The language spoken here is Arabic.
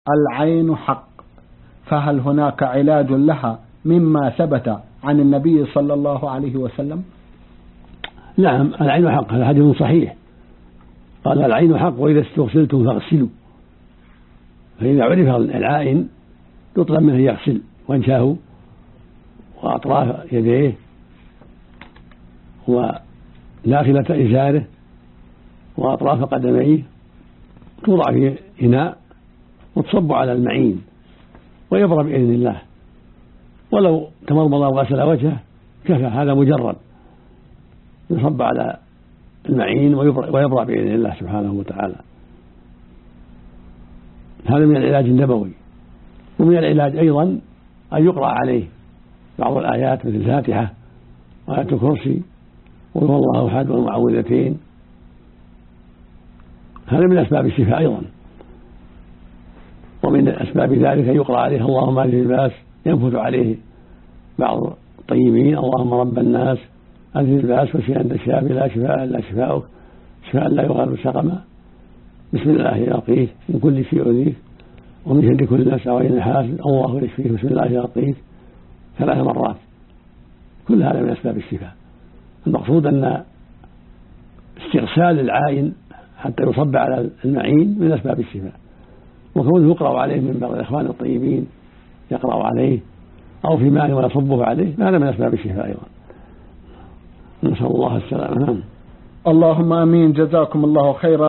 العين حق، فهل هناك علاج لها مما ثبت عن النبي صلى الله عليه وسلم؟ نعم، العين حق، هذا حديث صحيح، قال العين حق وإذا استغسلتم فاغسلوا. فإذا عرف العائن يطلب منه يغسل وجهه وأطراف يديه وداخلة إزاره وأطراف قدميه، توضع في إناء وتصب على المعين ويبرى بإذن الله، ولو تمضمض وغسل وجهه كفى، هذا مجرد، يصب على المعين ويبرى بإذن الله سبحانه وتعالى. هذا من العلاج النبوي. ومن العلاج أيضا أن يقرأ عليه بعض الآيات مثل الفاتحة وآية الكرسي وقل هو الله أحد والمعوذتين، هذا من أسباب الشفاء أيضا. ومن أسباب ذلك أن يقرأ عليه اللهم أنزل الباس، ينفث عليه بعض الطيبين اللهم رب الناس أنزل الباس واشفي أنت الشافي لا شفاء إلا شفاؤك شفاء لا يغادر سقما، بسم الله يرقيك من كل شيء يؤذيك ومن شر كل نفس وعين حاسد الله يشفيك بسم الله يرقيك 3 مرات. كل هذا من أسباب الشفاء. المقصود أن استغسال العائن حتى يصب على المعين من أسباب الشفاء، وكونه يقرأ عليه من بعض الإخوان الطيبين يقرأ عليه أو في ماء ويصبه عليه، هذا من أسباب الشفاء أيضا. نسأل الله السلامة. اللهم آمين. جزاكم الله خيرا.